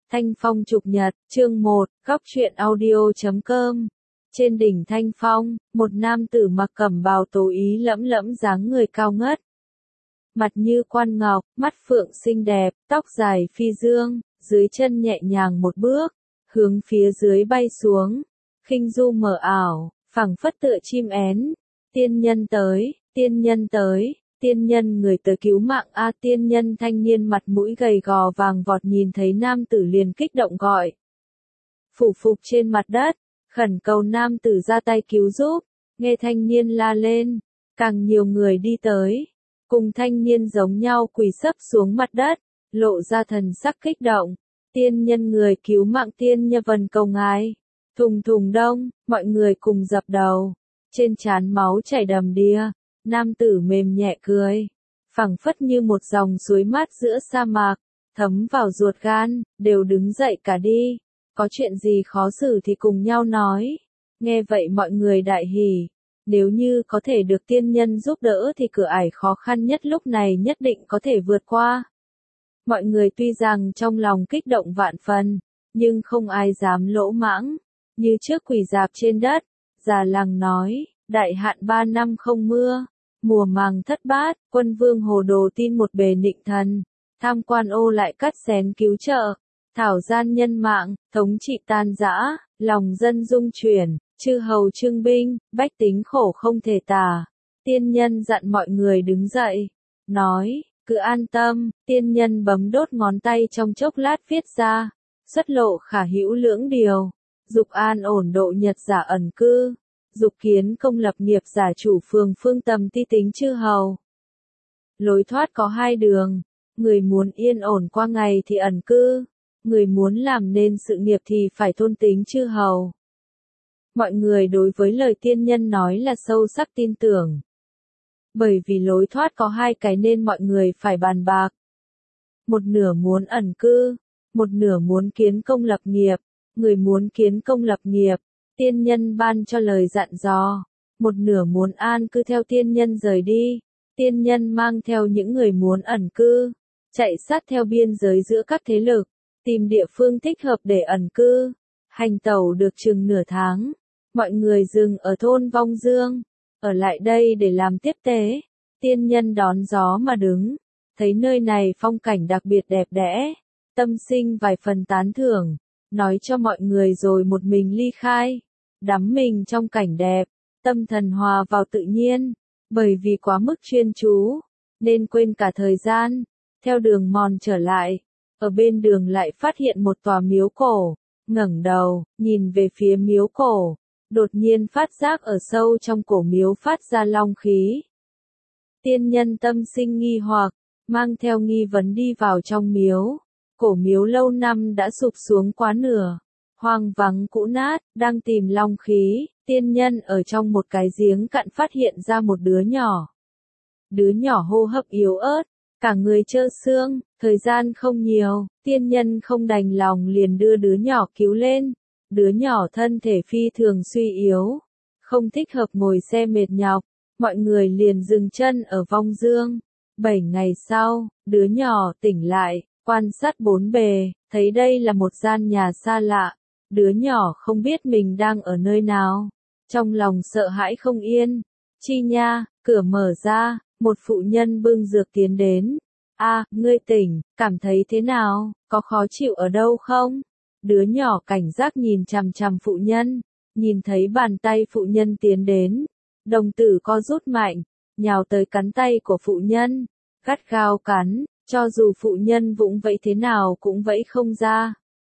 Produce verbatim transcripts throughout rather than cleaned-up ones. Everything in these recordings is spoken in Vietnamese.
Thanh Phong Trục Nhật, chương một, góc truyện audio chấm com. Trên đỉnh Thanh Phong, một nam tử mặc cẩm bào tố ý lẫm lẫm dáng người cao ngất. Mặt như quan ngọc, mắt phượng xinh đẹp, tóc dài phi dương, dưới chân nhẹ nhàng một bước, hướng phía dưới bay xuống. Khinh du mờ ảo, phẳng phất tựa chim én. Tiên nhân tới, tiên nhân tới. Tiên nhân người tới cứu mạng a tiên nhân thanh niên mặt mũi gầy gò vàng vọt nhìn thấy nam tử liền kích động gọi. Phủ phục trên mặt đất, khẩn cầu nam tử ra tay cứu giúp, nghe thanh niên la lên, càng nhiều người đi tới, cùng thanh niên giống nhau quỳ sấp xuống mặt đất, lộ ra thần sắc kích động, tiên nhân người cứu mạng tiên nhân vần cầu ngài, thùng thùng đông, mọi người cùng dập đầu, trên trán máu chảy đầm đìa. Nam tử mềm nhẹ cười, phẳng phất như một dòng suối mát giữa sa mạc, thấm vào ruột gan, đều đứng dậy cả đi, có chuyện gì khó xử thì cùng nhau nói. Nghe vậy mọi người đại hỉ, nếu như có thể được tiên nhân giúp đỡ thì cửa ải khó khăn nhất lúc này nhất định có thể vượt qua. Mọi người tuy rằng trong lòng kích động vạn phần, nhưng không ai dám lỗ mãng, như trước quỳ rạp trên đất, già làng nói. Đại hạn ba năm không mưa, mùa màng thất bát, quân vương hồ đồ tin một bề nịnh thần, tham quan ô lại cắt xén cứu trợ, thảo gian nhân mạng, thống trị tan rã, lòng dân dung chuyển, chư hầu trưng binh, bách tính khổ không thể tả. Tiên nhân dặn mọi người đứng dậy, nói, cứ an tâm, tiên nhân bấm đốt ngón tay trong chốc lát viết ra, xuất lộ khả hữu lưỡng điều, dục an ổn độ nhật giả ẩn cư. Dục kiến công lập nghiệp giả chủ phường phương tầm ti tính chư hầu. Lối thoát có hai đường, người muốn yên ổn qua ngày thì ẩn cư, người muốn làm nên sự nghiệp thì phải thôn tính chư hầu. Mọi người đối với lời tiên nhân nói là sâu sắc tin tưởng. Bởi vì lối thoát có hai cái nên mọi người phải bàn bạc. Một nửa muốn ẩn cư, một nửa muốn kiến công lập nghiệp, người muốn kiến công lập nghiệp. Tiên nhân ban cho lời dặn dò, một nửa muốn an cư theo tiên nhân rời đi, tiên nhân mang theo những người muốn ẩn cư, chạy sát theo biên giới giữa các thế lực, tìm địa phương thích hợp để ẩn cư, hành tẩu được chừng nửa tháng, mọi người dừng ở thôn Vong Dương, ở lại đây để làm tiếp tế, tiên nhân đón gió mà đứng, thấy nơi này phong cảnh đặc biệt đẹp đẽ, tâm sinh vài phần tán thưởng, nói cho mọi người rồi một mình ly khai. Đắm mình trong cảnh đẹp, tâm thần hòa vào tự nhiên, bởi vì quá mức chuyên chú, nên quên cả thời gian, theo đường mòn trở lại, ở bên đường lại phát hiện một tòa miếu cổ, ngẩng đầu, nhìn về phía miếu cổ, đột nhiên phát giác ở sâu trong cổ miếu phát ra long khí. Tiên nhân tâm sinh nghi hoặc, mang theo nghi vấn đi vào trong miếu, cổ miếu lâu năm đã sụp xuống quá nửa. Hoang vắng cũ nát, đang tìm long khí, tiên nhân ở trong một cái giếng cạn phát hiện ra một đứa nhỏ. Đứa nhỏ hô hấp yếu ớt, cả người trơ xương, thời gian không nhiều, tiên nhân không đành lòng liền đưa đứa nhỏ cứu lên. Đứa nhỏ thân thể phi thường suy yếu, không thích hợp ngồi xe mệt nhọc, mọi người liền dừng chân ở Vong Dương. Bảy ngày sau, đứa nhỏ tỉnh lại, quan sát bốn bề, thấy đây là một gian nhà xa lạ. Đứa nhỏ không biết mình đang ở nơi nào, trong lòng sợ hãi không yên. Chi nha, cửa mở ra, một phụ nhân bưng dược tiến đến. A, ngươi tỉnh, cảm thấy thế nào, có khó chịu ở đâu không? Đứa nhỏ cảnh giác nhìn chằm chằm phụ nhân, nhìn thấy bàn tay phụ nhân tiến đến. Đồng tử co rút mạnh, nhào tới cắn tay của phụ nhân, gắt gao cắn, cho dù phụ nhân vụng vẫy thế nào cũng vẫy không ra.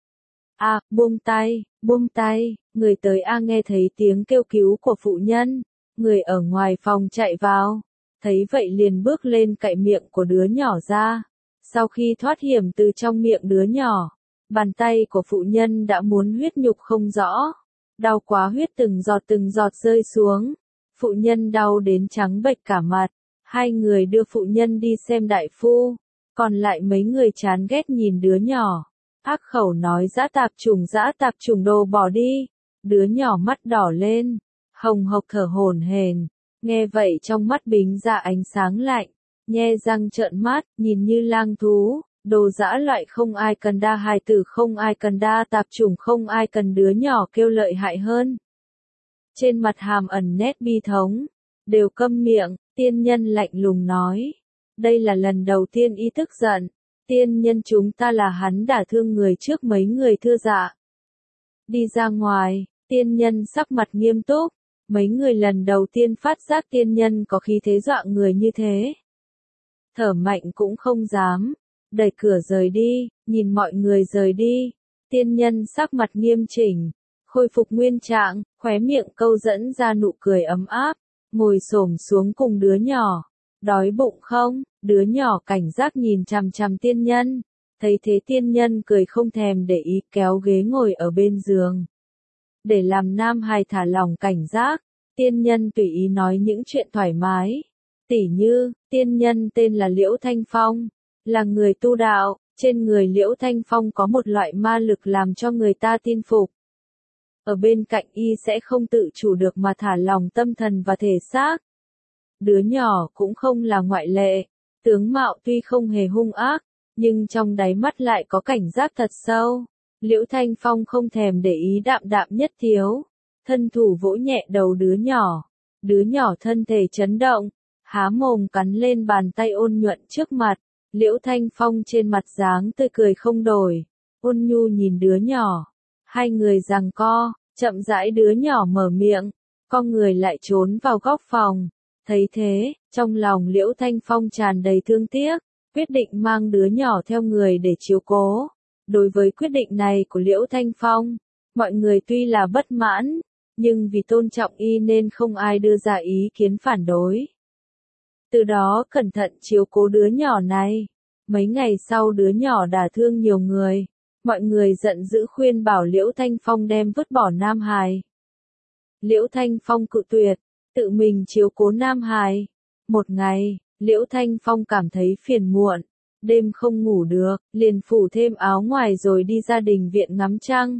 A, à, buông tay, buông tay, người tới A nghe thấy tiếng kêu cứu của phụ nhân, người ở ngoài phòng chạy vào, thấy vậy liền bước lên cạy miệng của đứa nhỏ ra, sau khi thoát hiểm từ trong miệng đứa nhỏ, bàn tay của phụ nhân đã muốn huyết nhục không rõ, đau quá huyết từng giọt từng giọt rơi xuống, phụ nhân đau đến trắng bệch cả mặt, hai người đưa phụ nhân đi xem đại phu, còn lại mấy người chán ghét nhìn đứa nhỏ. Ác khẩu nói dã tạp trùng dã tạp trùng đồ bỏ đi, đứa nhỏ mắt đỏ lên, hồng hộc thở hổn hển, nghe vậy trong mắt bính ra ánh sáng lạnh, nhe răng trợn mắt, nhìn như lang thú, Đồ dã loại không ai cần đa hài tử, không ai cần đa tạp chủng, không ai cần đứa nhỏ kêu lợi hại hơn. Trên mặt hàm ẩn nét bi thống. Đều câm miệng, tiên nhân lạnh lùng nói. Đây là lần đầu tiên y tức giận. Tiên nhân chúng ta là hắn đả thương người trước mấy người thưa dạ. Đi ra ngoài, tiên nhân sắc mặt nghiêm túc. Mấy người lần đầu tiên phát giác tiên nhân có khí thế dọa người như thế. Thở mạnh cũng không dám. Đẩy cửa rời đi, nhìn mọi người rời đi. Tiên nhân sắc mặt nghiêm chỉnh. Khôi phục nguyên trạng, khóe miệng câu dẫn ra nụ cười ấm áp. Ngồi xổm xuống cùng đứa nhỏ. Đói bụng không? Đứa nhỏ cảnh giác nhìn chằm chằm tiên nhân. Thấy thế tiên nhân cười không thèm để ý, kéo ghế ngồi ở bên giường. Để làm nam hài thả lòng cảnh giác, tiên nhân tùy ý nói những chuyện thoải mái. Tỉ như, tiên nhân tên là Liễu Thanh Phong, là người tu đạo, trên người Liễu Thanh Phong có một loại ma lực làm cho người ta tin phục. Ở bên cạnh y sẽ không tự chủ được mà thả lòng tâm thần và thể xác. Đứa nhỏ cũng không là ngoại lệ, tướng mạo tuy không hề hung ác, nhưng trong đáy mắt lại có cảnh giác thật sâu. Liễu Thanh Phong không thèm để ý, đạm đạm nhất thiếu, thân thủ vỗ nhẹ đầu đứa nhỏ. Đứa nhỏ thân thể chấn động, há mồm cắn lên bàn tay ôn nhuận trước mặt. Liễu Thanh Phong trên mặt dáng tươi cười không đổi, ôn nhu nhìn đứa nhỏ. Hai người giằng co, chậm rãi đứa nhỏ mở miệng, con người lại trốn vào góc phòng. Thấy thế, trong lòng Liễu Thanh Phong tràn đầy thương tiếc, quyết định mang đứa nhỏ theo người để chiếu cố. Đối với quyết định này của Liễu Thanh Phong, mọi người tuy là bất mãn, nhưng vì tôn trọng y nên không ai đưa ra ý kiến phản đối. Từ đó cẩn thận chiếu cố đứa nhỏ này. Mấy ngày sau đứa nhỏ đả thương nhiều người, mọi người giận dữ khuyên bảo Liễu Thanh Phong đem vứt bỏ Nam Hải. Liễu Thanh Phong cự tuyệt, tự mình chiếu cố Nam Hải. Một ngày, Liễu Thanh Phong cảm thấy phiền muộn, đêm không ngủ được, liền phủ thêm áo ngoài rồi đi ra đình viện ngắm trăng.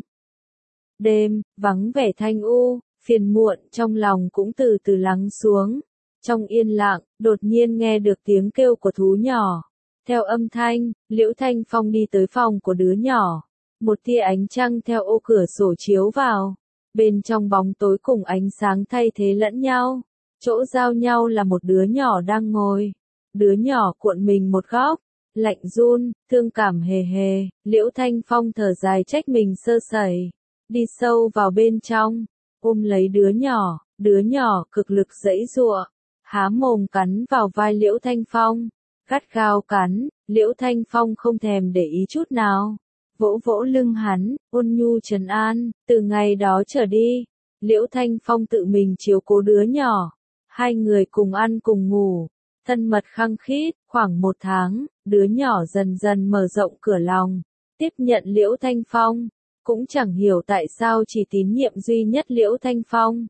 Đêm, vắng vẻ thanh u, phiền muộn trong lòng cũng từ từ lắng xuống. Trong yên lặng, đột nhiên nghe được tiếng kêu của thú nhỏ. Theo âm thanh, Liễu Thanh Phong đi tới phòng của đứa nhỏ. Một tia ánh trăng theo ô cửa sổ chiếu vào. Bên trong bóng tối cùng ánh sáng thay thế lẫn nhau. Chỗ giao nhau là một đứa nhỏ đang ngồi. Đứa nhỏ cuộn mình một góc, lạnh run, thương cảm hề hề. Liễu Thanh Phong thở dài trách mình sơ sẩy. Đi sâu vào bên trong, ôm lấy đứa nhỏ. Đứa nhỏ cực lực giãy giụa, há mồm cắn vào vai Liễu Thanh Phong. Gắt gao cắn, Liễu Thanh Phong không thèm để ý chút nào. Vỗ vỗ lưng hắn, ôn nhu trấn an. Từ ngày đó trở đi, Liễu Thanh Phong tự mình chiếu cố đứa nhỏ. Hai người cùng ăn cùng ngủ, thân mật khăng khít. Khoảng một tháng, đứa nhỏ dần dần mở rộng cửa lòng, tiếp nhận Liễu Thanh Phong. Cũng chẳng hiểu tại sao chỉ tín nhiệm duy nhất Liễu Thanh Phong.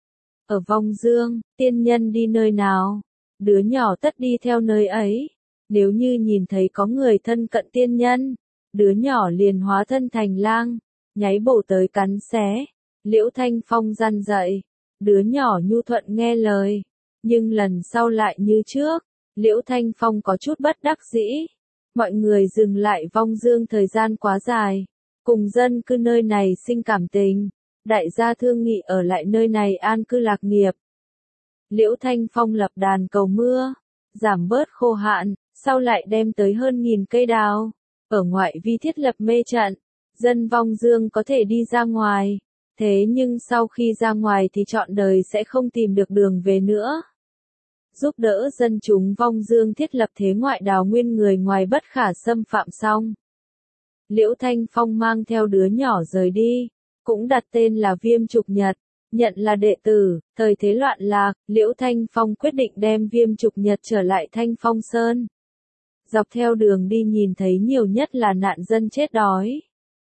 Ở Vong Dương, tiên nhân đi nơi nào, đứa nhỏ tất đi theo nơi ấy. Nếu như nhìn thấy có người thân cận tiên nhân, đứa nhỏ liền hóa thân thành lang, nháy bổ tới cắn xé. Liễu Thanh Phong răn dạy, đứa nhỏ nhu thuận nghe lời, nhưng lần sau lại như trước. Liễu Thanh Phong có chút bất đắc dĩ. Mọi người dừng lại Vong Dương thời gian quá dài, cùng dân cư nơi này sinh cảm tình, đại gia thương nghị ở lại nơi này an cư lạc nghiệp. Liễu Thanh Phong lập đàn cầu mưa, giảm bớt khô hạn, sau lại đem tới hơn nghìn cây đào. Ở ngoại vi thiết lập mê trận, dân Vong Dương có thể đi ra ngoài, thế nhưng sau khi ra ngoài thì trọn đời sẽ không tìm được đường về nữa. Giúp đỡ dân chúng Vong Dương thiết lập thế ngoại đào nguyên người ngoài bất khả xâm phạm xong. Liễu Thanh Phong mang theo đứa nhỏ rời đi, cũng đặt tên là Viêm Trục Nhật, nhận là đệ tử. Thời thế loạn lạc, Liễu Thanh Phong quyết định đem Viêm Trục Nhật trở lại Thanh Phong Sơn. Dọc theo đường đi nhìn thấy nhiều nhất là nạn dân chết đói.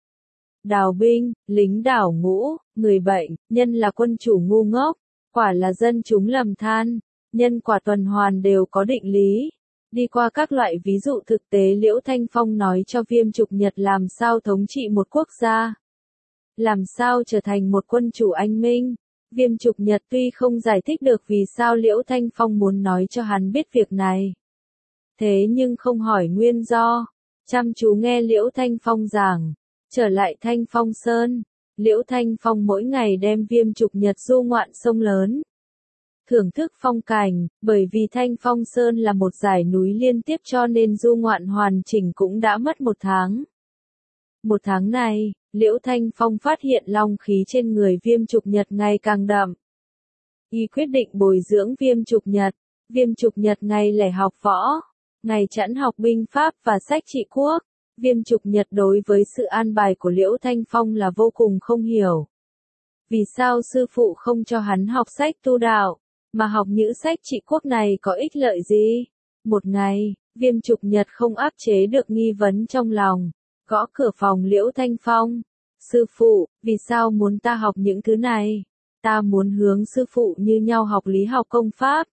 Đào binh, lính đảo ngũ, người bệnh, nhân là quân chủ ngu ngốc, quả là dân chúng lầm than, nhân quả tuần hoàn đều có định lý. Đi qua các loại ví dụ thực tế, Liễu Thanh Phong nói cho Viêm Trục Nhật làm sao thống trị một quốc gia, làm sao trở thành một quân chủ anh minh. Viêm Trục Nhật tuy không giải thích được vì sao Liễu Thanh Phong muốn nói cho hắn biết việc này, thế nhưng không hỏi nguyên do, chăm chú nghe Liễu Thanh Phong giảng. Trở lại Thanh Phong Sơn, Liễu Thanh Phong mỗi ngày đem Viêm Trục Nhật du ngoạn sông lớn. Thưởng thức phong cảnh, bởi vì Thanh Phong Sơn là một dải núi liên tiếp cho nên du ngoạn hoàn chỉnh cũng đã mất một tháng. Một tháng này, Liễu Thanh Phong phát hiện long khí trên người Viêm Trục Nhật ngày càng đậm. Y quyết định bồi dưỡng Viêm Trục Nhật. Viêm Trục Nhật ngày lẻ học võ, ngày chẵn học binh pháp và sách trị quốc. Viêm Trục Nhật đối với sự an bài của Liễu Thanh Phong là vô cùng không hiểu. Vì sao sư phụ không cho hắn học sách tu đạo, mà học những sách trị quốc này có ích lợi gì? Một ngày, Viêm Trục Nhật không áp chế được nghi vấn trong lòng, gõ cửa phòng Liễu Thanh Phong. Sư phụ, vì sao muốn ta học những thứ này? Ta muốn hướng sư phụ như nhau học lý học công pháp.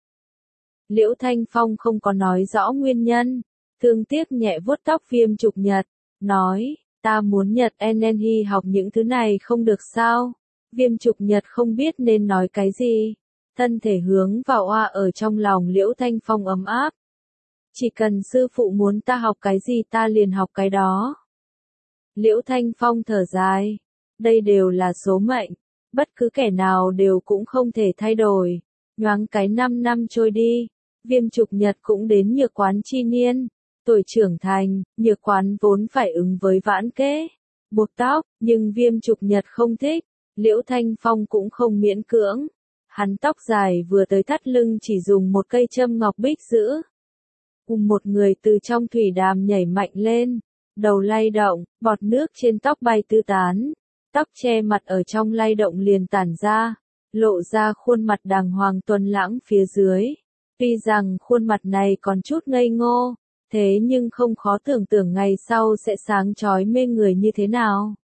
Liễu Thanh Phong không có nói rõ nguyên nhân, thương tiếc nhẹ vuốt tóc Viêm Trục Nhật, nói, ta muốn Nhật Enenhi học những thứ này không được sao? Viêm Trục Nhật không biết nên nói cái gì, thân thể hướng vào oa ở trong lòng Liễu Thanh Phong ấm áp. Chỉ cần sư phụ muốn ta học cái gì ta liền học cái đó. Liễu Thanh Phong thở dài, đây đều là số mệnh, bất cứ kẻ nào đều cũng không thể thay đổi. Nhoáng cái năm năm trôi đi, Viêm Trục Nhật cũng đến nhược quán chi niên, tuổi trưởng thành, nhược quán vốn phải ứng với vãn kế, buộc tóc, nhưng Viêm Trục Nhật không thích, Liễu Thanh Phong cũng không miễn cưỡng. Hắn tóc dài vừa tới thắt lưng chỉ dùng một cây châm ngọc bích giữ. Cùng một người từ trong thủy đàm nhảy mạnh lên, đầu lay động, bọt nước trên tóc bay tứ tán, tóc che mặt ở trong lay động liền tản ra, lộ ra khuôn mặt đàng hoàng tuấn lãng phía dưới. Tuy rằng khuôn mặt này còn chút ngây ngô, thế nhưng không khó tưởng tượng ngày sau sẽ sáng chói mê người như thế nào.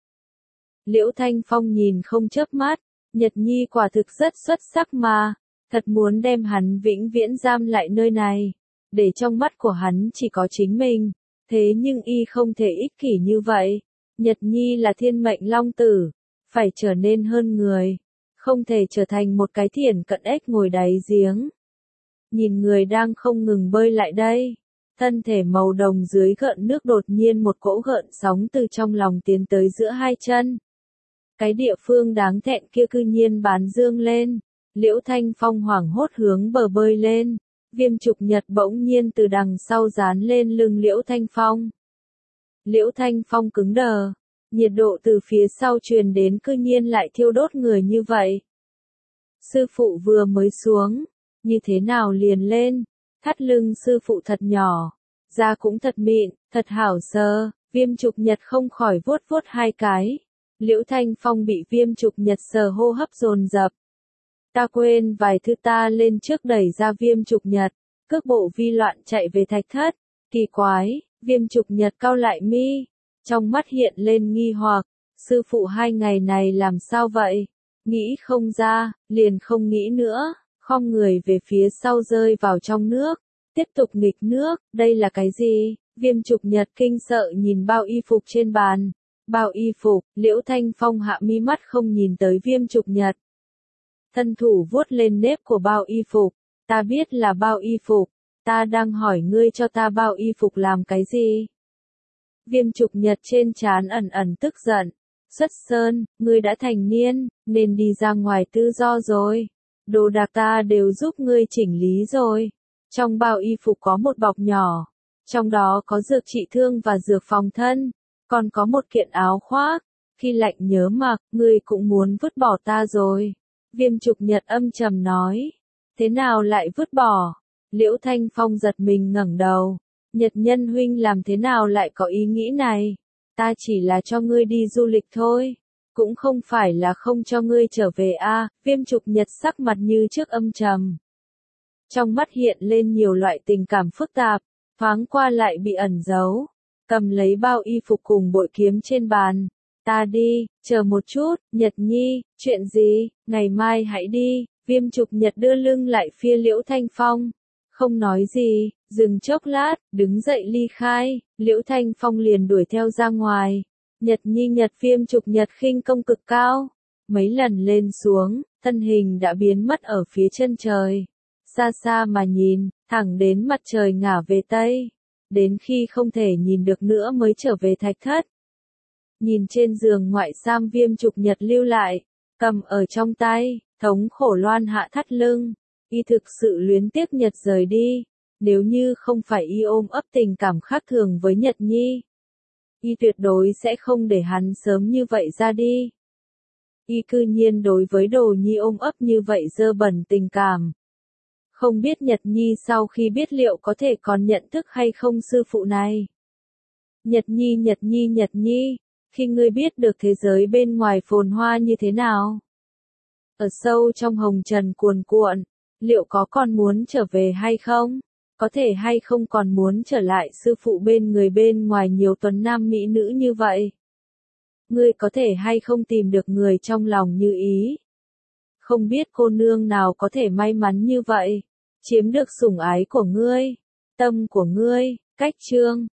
Liễu Thanh Phong nhìn không chớp mắt, Nhật Nhi quả thực rất xuất sắc mà, thật muốn đem hắn vĩnh viễn giam lại nơi này, để trong mắt của hắn chỉ có chính mình, thế nhưng y không thể ích kỷ như vậy. Nhật Nhi là thiên mệnh long tử, phải trở nên hơn người, không thể trở thành một cái thiển cận ếch ngồi đáy giếng. Nhìn người đang không ngừng bơi lại đây, thân thể màu đồng dưới gợn nước đột nhiên một cỗ gợn sóng từ trong lòng tiến tới giữa hai chân. Cái địa phương đáng thẹn kia cư nhiên bán dương lên, Liễu Thanh Phong hoảng hốt hướng bờ bơi lên, Viêm Trục Nhật bỗng nhiên từ đằng sau dán lên lưng Liễu Thanh Phong. Liễu Thanh Phong cứng đờ, nhiệt độ từ phía sau truyền đến cư nhiên lại thiêu đốt người như vậy. Sư phụ vừa mới xuống, như thế nào liền lên, thắt lưng sư phụ thật nhỏ, da cũng thật mịn, thật hảo sờ, Viêm Trục Nhật không khỏi vuốt vuốt hai cái. Liễu Thanh Phong bị Viêm Trục Nhật sờ hô hấp dồn dập. Ta quên vài thứ ta lên trước đẩy ra Viêm Trục Nhật, cước bộ vi loạn chạy về thạch thất. Kỳ quái, Viêm Trục Nhật cau lại mi, trong mắt hiện lên nghi hoặc, sư phụ hai ngày này làm sao vậy? Nghĩ không ra, liền không nghĩ nữa, khom người về phía sau rơi vào trong nước, tiếp tục nghịch nước, đây là cái gì? Viêm Trục Nhật kinh sợ nhìn bao y phục trên bàn. Bao y phục, Liễu Thanh Phong hạ mi mắt không nhìn tới Viêm Trục Nhật. Thân thủ vuốt lên nếp của bao y phục, ta biết là bao y phục, ta đang hỏi ngươi cho ta bao y phục làm cái gì? Viêm Trục Nhật trên trán ẩn ẩn tức giận, Xuất Sơn, ngươi đã thành niên, nên đi ra ngoài tự do rồi. Đồ đạc ta đều giúp ngươi chỉnh lý rồi. Trong bao y phục có một bọc nhỏ, trong đó có dược trị thương và dược phòng thân. Còn có một kiện áo khoác, khi lạnh nhớ mặc, ngươi cũng muốn vứt bỏ ta rồi. Viêm Trục Nhật âm trầm nói, thế nào lại vứt bỏ? Liễu Thanh Phong giật mình ngẩng đầu, Nhật Nhân huynh làm thế nào lại có ý nghĩ này? Ta chỉ là cho ngươi đi du lịch thôi, cũng không phải là không cho ngươi trở về a. À, Viêm Trục Nhật sắc mặt như trước âm trầm. Trong mắt hiện lên nhiều loại tình cảm phức tạp, thoáng qua lại bị ẩn giấu. Cầm lấy bao y phục cùng bội kiếm trên bàn. Ta đi, chờ một chút, Nhật Nhi, chuyện gì, ngày mai hãy đi. Viêm Trục Nhật đưa lưng lại phía Liễu Thanh Phong. Không nói gì, dừng chốc lát, đứng dậy ly khai, Liễu Thanh Phong liền đuổi theo ra ngoài. Nhật Nhi Nhật Viêm Trục Nhật khinh công cực cao. Mấy lần lên xuống, thân hình đã biến mất ở phía chân trời. Xa xa mà nhìn, thẳng đến mặt trời ngả về Tây. đến khi không thể nhìn được nữa mới trở về thạch thất. Nhìn trên giường ngoại sam Viêm Trục Nhật lưu lại, cầm ở trong tay, thống khổ loan hạ thắt lưng, y thực sự luyến tiếc Nhật rời đi, nếu như không phải y ôm ấp tình cảm khác thường với Nhật Nhi, y tuyệt đối sẽ không để hắn sớm như vậy ra đi. Y cư nhiên đối với Đồ Nhi ôm ấp như vậy dơ bẩn tình cảm. Không biết Nhật Nhi sau khi biết liệu có thể còn nhận thức hay không sư phụ này. Nhật Nhi Nhật Nhi Nhật Nhi, khi ngươi biết được thế giới bên ngoài phồn hoa như thế nào? Ở sâu trong hồng trần cuồn cuộn, liệu có còn muốn trở về hay không? Có thể hay không còn muốn trở lại sư phụ bên người bên ngoài nhiều tuấn nam mỹ nữ như vậy? Ngươi có thể hay không tìm được người trong lòng như ý? Không biết cô nương nào có thể may mắn như vậy, chiếm được sủng ái của ngươi, tâm của ngươi, cách chương.